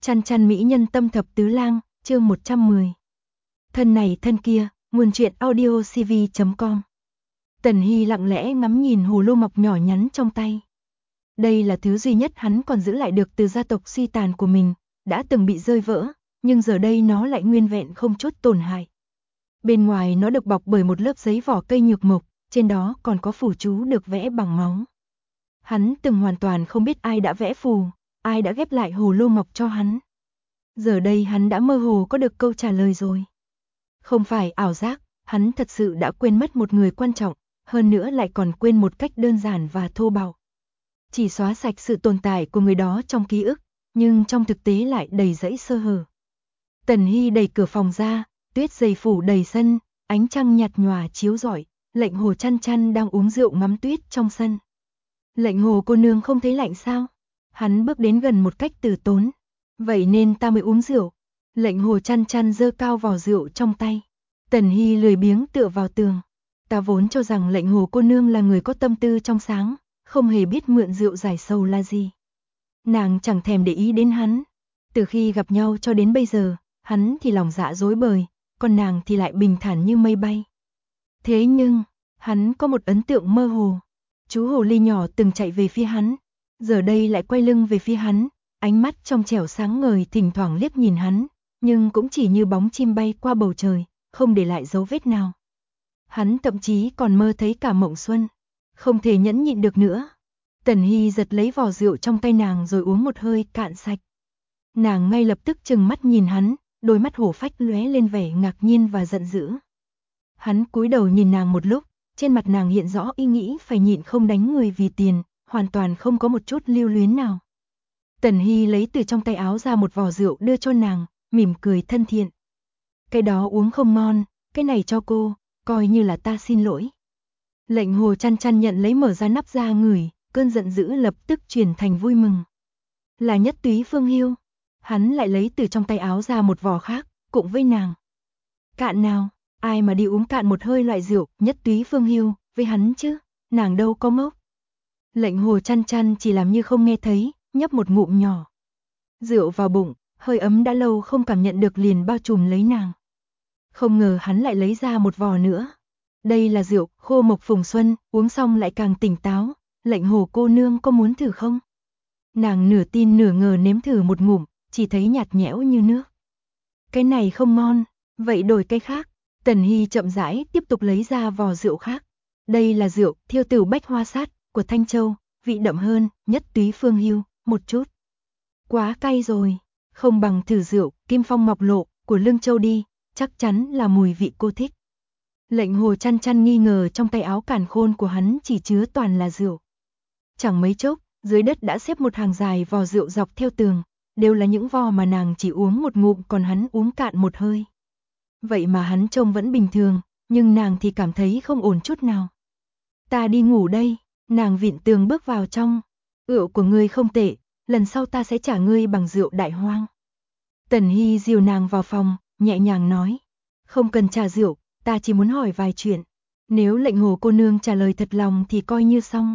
Chăn chăn mỹ nhân tâm thập tứ lang, chương 110. Thân này thân kia, nguồn truyện audio cv.com. Tần Hy lặng lẽ ngắm nhìn hồ lô mộc nhỏ nhắn trong tay. Đây là thứ duy nhất hắn còn giữ lại được từ gia tộc suy tàn của mình, đã từng bị rơi vỡ, nhưng giờ đây nó lại nguyên vẹn không chút tổn hại. Bên ngoài nó được bọc bởi một lớp giấy vỏ cây nhược mộc, trên đó còn có phù chú được vẽ bằng máu. Hắn từng hoàn toàn không biết ai đã vẽ phù, ai đã ghép lại hồ lô mộc cho hắn. Giờ đây hắn đã mơ hồ có được câu trả lời rồi. Không phải ảo giác, hắn thật sự đã quên mất một người quan trọng, hơn nữa lại còn quên một cách đơn giản và thô bạo. Chỉ xóa sạch sự tồn tại của người đó trong ký ức, nhưng trong thực tế lại đầy rẫy sơ hở. Tần Hy đẩy cửa phòng ra, tuyết dày phủ đầy sân, ánh trăng nhạt nhòa chiếu rọi, Lệnh Hồ chăn chăn đang uống rượu ngắm tuyết trong sân. Lệnh Hồ cô nương không thấy lạnh sao? Hắn bước đến gần một cách từ tốn. Vậy nên ta mới uống rượu. Lệnh Hồ chăn chăn giơ cao vò rượu trong tay. Tần Hy lười biếng tựa vào tường. Ta vốn cho rằng Lệnh Hồ cô nương là người có tâm tư trong sáng, không hề biết mượn rượu giải sầu là gì. Nàng chẳng thèm để ý đến hắn. Từ khi gặp nhau cho đến bây giờ, hắn thì lòng dạ rối bời, còn nàng thì lại bình thản như mây bay. Thế nhưng, hắn có một ấn tượng mơ hồ. Chú hồ ly nhỏ từng chạy về phía hắn, giờ đây lại quay lưng về phía hắn, ánh mắt trong trẻo sáng ngời thỉnh thoảng liếc nhìn hắn, nhưng cũng chỉ như bóng chim bay qua bầu trời, không để lại dấu vết nào. Hắn thậm chí còn mơ thấy cả mộng xuân, không thể nhẫn nhịn được nữa. Tần Hy giật lấy vò rượu trong tay nàng rồi uống một hơi cạn sạch. Nàng ngay lập tức trừng mắt nhìn hắn, đôi mắt hổ phách lóe lên vẻ ngạc nhiên và giận dữ. Hắn cúi đầu nhìn nàng một lúc, trên mặt nàng hiện rõ ý nghĩ phải nhịn không đánh người vì tiền, hoàn toàn không có một chút lưu luyến nào. Tần Hy lấy từ trong tay áo ra một vò rượu đưa cho nàng, mỉm cười thân thiện. Cái đó uống không ngon, cái này cho cô, coi như là ta xin lỗi. Lệnh Hồ chăn chăn nhận lấy mở ra nắp ra ngửi, cơn giận dữ lập tức chuyển thành vui mừng. Là Nhất Túy Phương Hiêu. Hắn lại lấy từ trong tay áo ra một vò khác, cũng với nàng. Cạn nào, ai mà đi uống cạn một hơi loại rượu Nhất Túy Phương Hiêu với hắn chứ, nàng đâu có ngốc. Lệnh Hồ chăn chăn chỉ làm như không nghe thấy, nhấp một ngụm nhỏ. Rượu vào bụng, hơi ấm đã lâu không cảm nhận được liền bao trùm lấy nàng. Không ngờ hắn lại lấy ra một vò nữa. Đây là rượu khô mộc phùng xuân, uống xong lại càng tỉnh táo. Lệnh Hồ cô nương có muốn thử không? Nàng nửa tin nửa ngờ nếm thử một ngụm, chỉ thấy nhạt nhẽo như nước. Cái này không ngon, vậy đổi cái khác. Tần Hy chậm rãi tiếp tục lấy ra vò rượu khác. Đây là rượu Thiêu Tửu Bách Hoa Sát của Thanh Châu, vị đậm hơn Nhất Túy Phương Hiêu một chút. Quá cay rồi, không bằng thử rượu Kim Phong Mọc Lộ của Lương Châu đi, chắc chắn là mùi vị cô thích. Lệnh Hồ chăn chăn nghi ngờ trong tay áo càn khôn của hắn chỉ chứa toàn là rượu. Chẳng mấy chốc, dưới đất đã xếp một hàng dài vò rượu dọc theo tường, đều là những vò mà nàng chỉ uống một ngụm còn hắn uống cạn một hơi. Vậy mà hắn trông vẫn bình thường, nhưng nàng thì cảm thấy không ổn chút nào. Ta đi ngủ đây, nàng vịn tường bước vào trong. Rượu của ngươi không tệ, lần sau ta sẽ trả ngươi bằng rượu Đại Hoang. Tần Hy dìu nàng vào phòng, nhẹ nhàng nói. Không cần trả rượu, ta chỉ muốn hỏi vài chuyện. Nếu Lệnh Hồ cô nương trả lời thật lòng thì coi như xong.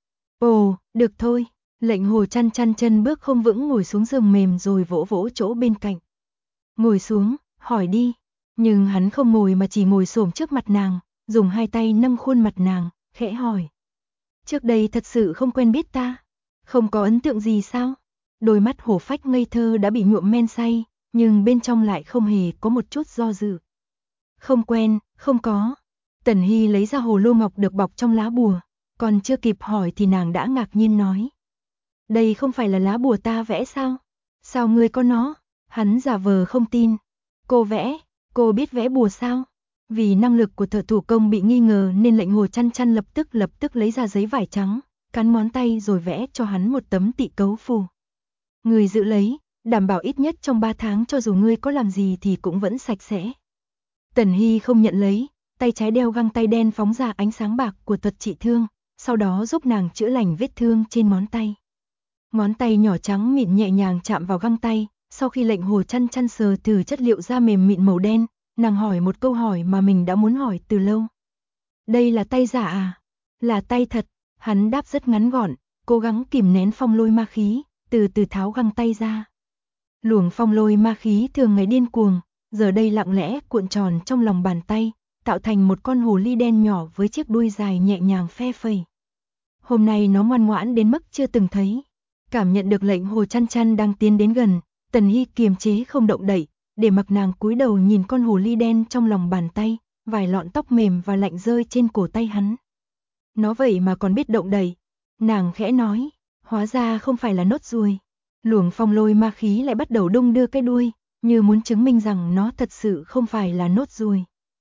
Ồ, được thôi. Lệnh Hồ chăn chăn chân bước không vững ngồi xuống giường mềm rồi vỗ vỗ chỗ bên cạnh. Ngồi xuống, hỏi đi. Nhưng hắn không ngồi mà chỉ ngồi xổm trước mặt nàng, dùng hai tay nâng khuôn mặt nàng, khẽ hỏi. Trước đây thật sự không quen biết ta, không có ấn tượng gì sao? Đôi mắt hổ phách ngây thơ đã bị nhuộm men say, nhưng bên trong lại không hề có một chút do dự. Không quen, không có. Tần Hy lấy ra hồ lô ngọc được bọc trong lá bùa, còn chưa kịp hỏi thì nàng đã ngạc nhiên nói. Đây không phải là lá bùa ta vẽ sao? Sao ngươi có nó? Hắn giả vờ không tin. Cô vẽ, cô biết vẽ bùa sao? Vì năng lực của thợ thủ công bị nghi ngờ nên Lệnh Hồ chăn chăn lập tức lấy ra giấy vải trắng, cắn ngón tay rồi vẽ cho hắn một tấm tị cấu phù. Ngươi giữ lấy, đảm bảo ít nhất trong 3 tháng cho dù ngươi có làm gì thì cũng vẫn sạch sẽ. Tần Hy không nhận lấy, tay trái đeo găng tay đen phóng ra ánh sáng bạc của thuật trị thương, sau đó giúp nàng chữa lành vết thương trên ngón tay. Ngón tay nhỏ trắng mịn nhẹ nhàng chạm vào găng tay, sau khi Lệnh Hồ chăn chăn sờ thử chất liệu da mềm mịn màu đen, nàng hỏi một câu hỏi mà mình đã muốn hỏi từ lâu. Đây là tay giả à? Là tay thật, hắn đáp rất ngắn gọn, cố gắng kìm nén phong lôi ma khí, từ từ tháo găng tay ra. Luồng phong lôi ma khí thường ngày điên cuồng, giờ đây lặng lẽ cuộn tròn trong lòng bàn tay, tạo thành một con hồ ly đen nhỏ với chiếc đuôi dài nhẹ nhàng phe phẩy. Hôm nay nó ngoan ngoãn đến mức chưa từng thấy. Cảm nhận được lệnh hồ chăn chăn đang tiến đến gần, Tần Hy kiềm chế không động đậy, để mặc nàng cúi đầu nhìn con hồ ly đen trong lòng bàn tay, vài lọn tóc mềm và lạnh rơi trên cổ tay hắn. Nó vậy mà còn biết động đậy. Nàng khẽ nói, hóa ra không phải là nốt ruồi. Luồng phong lôi ma khí lại bắt đầu đung đưa cái đuôi, như muốn chứng minh rằng nó thật sự không phải là nốt ruồi.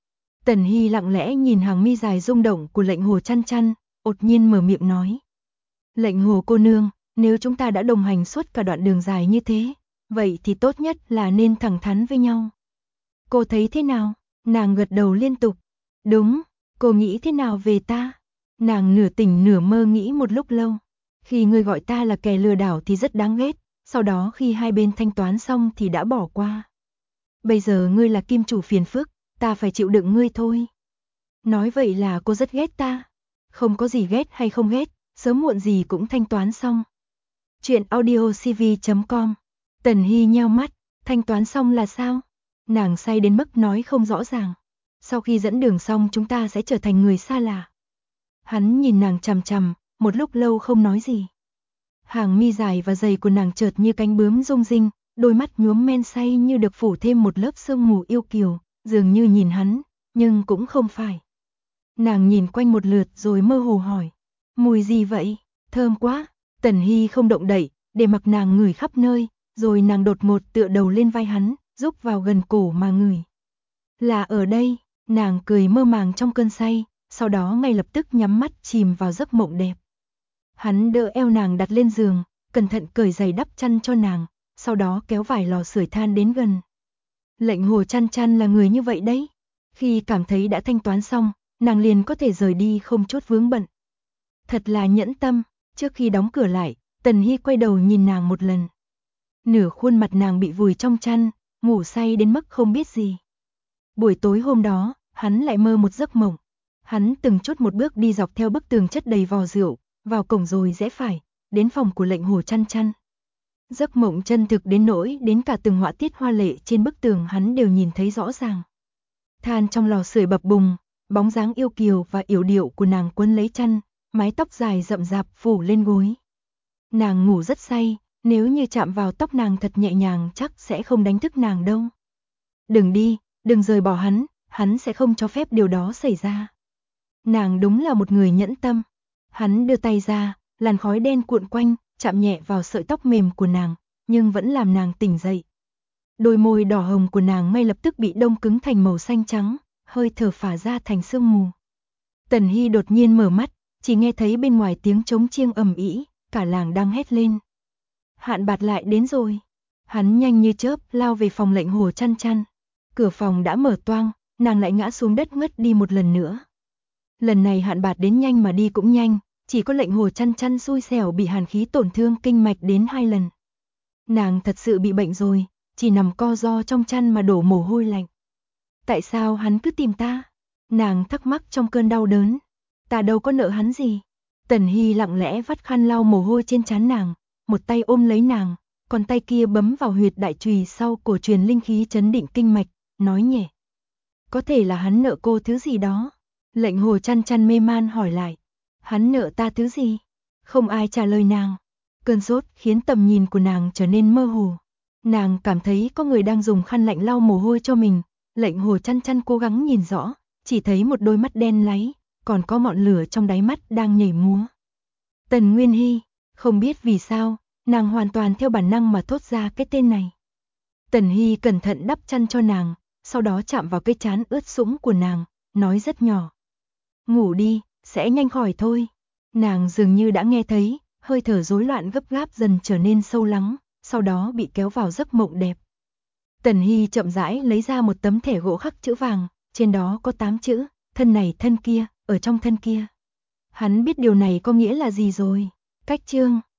Tần Hy lặng lẽ nhìn hàng mi dài rung động của lệnh hồ chăn chăn, đột nhiên mở miệng nói. Lệnh hồ cô nương, nếu chúng ta đã đồng hành suốt cả đoạn đường dài như thế, vậy thì tốt nhất là nên thẳng thắn với nhau. Cô thấy thế nào? Nàng gật đầu liên tục. Đúng, cô nghĩ thế nào về ta? Nàng nửa tỉnh nửa mơ nghĩ một lúc lâu. Khi ngươi gọi ta là kẻ lừa đảo thì rất đáng ghét, sau đó khi hai bên thanh toán xong thì đã bỏ qua. Bây giờ ngươi là kim chủ phiền phức, ta phải chịu đựng ngươi thôi. Nói vậy là cô rất ghét ta. Không có gì ghét hay không ghét, sớm muộn gì cũng thanh toán xong. Chuyện audiocv.com. Tần Hy nheo mắt, thanh toán xong là sao? Nàng say đến mức nói không rõ ràng. Sau khi dẫn đường xong chúng ta sẽ trở thành người xa lạ. Hắn nhìn nàng chằm chằm, một lúc lâu không nói gì. Hàng mi dài và dày của nàng chợt như cánh bướm rung rinh, đôi mắt nhuốm men say như được phủ thêm một lớp sương mù yêu kiều, dường như nhìn hắn, nhưng cũng không phải. Nàng nhìn quanh một lượt rồi mơ hồ hỏi, mùi gì vậy? Thơm quá. Tần Hy không động đậy, để mặc nàng ngửi khắp nơi, rồi nàng đột ngột tựa đầu lên vai hắn, rúc vào gần cổ mà ngửi. Là ở đây, nàng cười mơ màng trong cơn say, sau đó ngay lập tức nhắm mắt chìm vào giấc mộng đẹp. Hắn đỡ eo nàng đặt lên giường, cẩn thận cởi giày đắp chăn cho nàng, sau đó kéo vài lò sưởi than đến gần. Lệnh hồ chăn chăn là người như vậy đấy. Khi cảm thấy đã thanh toán xong, nàng liền có thể rời đi không chút vướng bận. Thật là nhẫn tâm. Trước khi đóng cửa lại, Tần Hy quay đầu nhìn nàng một lần. Nửa khuôn mặt nàng bị vùi trong chăn, ngủ say đến mức không biết gì. Buổi tối hôm đó, hắn lại mơ một giấc mộng. Hắn từng chút một bước đi dọc theo bức tường chất đầy vò rượu, vào cổng rồi rẽ phải, đến phòng của lệnh hồ chăn chăn. Giấc mộng chân thực đến nỗi đến cả từng họa tiết hoa lệ trên bức tường hắn đều nhìn thấy rõ ràng. Than trong lò sưởi bập bùng, bóng dáng yêu kiều và yểu điệu của nàng quấn lấy chăn, mái tóc dài rậm rạp phủ lên gối. Nàng ngủ rất say, nếu như chạm vào tóc nàng thật nhẹ nhàng chắc sẽ không đánh thức nàng đâu. Đừng đi, đừng rời bỏ hắn sẽ không cho phép điều đó xảy ra. Nàng đúng là một người nhẫn tâm. Hắn đưa tay ra, làn khói đen cuộn quanh, chạm nhẹ vào sợi tóc mềm của nàng, nhưng vẫn làm nàng tỉnh dậy. Đôi môi đỏ hồng của nàng ngay lập tức bị đông cứng thành màu xanh trắng, hơi thở phả ra thành sương mù. Tần Hy đột nhiên mở mắt, chỉ nghe thấy bên ngoài tiếng trống chiêng ầm ĩ, cả làng đang hét lên. Hạn Bạt lại đến rồi. Hắn nhanh như chớp lao về phòng lệnh hồ chăn chăn. Cửa phòng đã mở toang, nàng lại ngã xuống đất ngất đi một lần nữa. Lần này Hạn Bạt đến nhanh mà đi cũng nhanh, chỉ có lệnh hồ chăn chăn xui xẻo bị hàn khí tổn thương kinh mạch đến 2 lần. Nàng thật sự bị bệnh rồi, chỉ nằm co ro trong chăn mà đổ mồ hôi lạnh. Tại sao hắn cứ tìm ta? Nàng thắc mắc trong cơn đau đớn. Ta đâu có nợ hắn gì. Tần Hy lặng lẽ vắt khăn lau mồ hôi trên trán nàng, một tay ôm lấy nàng, còn tay kia bấm vào huyệt đại chùy sau cổ truyền linh khí chấn định kinh mạch, nói nhẹ. Có thể là hắn nợ cô thứ gì đó. Lệnh hồ chăn chăn mê man hỏi lại. Hắn nợ ta thứ gì? Không ai trả lời nàng. Cơn sốt khiến tầm nhìn của nàng trở nên mơ hồ. Nàng cảm thấy có người đang dùng khăn lạnh lau mồ hôi cho mình. Lệnh hồ chăn chăn cố gắng nhìn rõ, chỉ thấy một đôi mắt đen láy, còn có ngọn lửa trong đáy mắt đang nhảy múa. Tần Nguyên Hy, không biết vì sao, nàng hoàn toàn theo bản năng mà thốt ra cái tên này. Tần Hy cẩn thận đắp chăn cho nàng, sau đó chạm vào cái trán ướt sũng của nàng, nói rất nhỏ. Ngủ đi, sẽ nhanh khỏi thôi. Nàng dường như đã nghe thấy, hơi thở rối loạn gấp gáp dần trở nên sâu lắng, sau đó bị kéo vào giấc mộng đẹp. Tần Hy chậm rãi lấy ra một tấm thẻ gỗ khắc chữ vàng, trên đó có 8 chữ, thân này thân kia, ở trong thân kia. Hắn biết điều này có nghĩa là gì rồi. Cách chương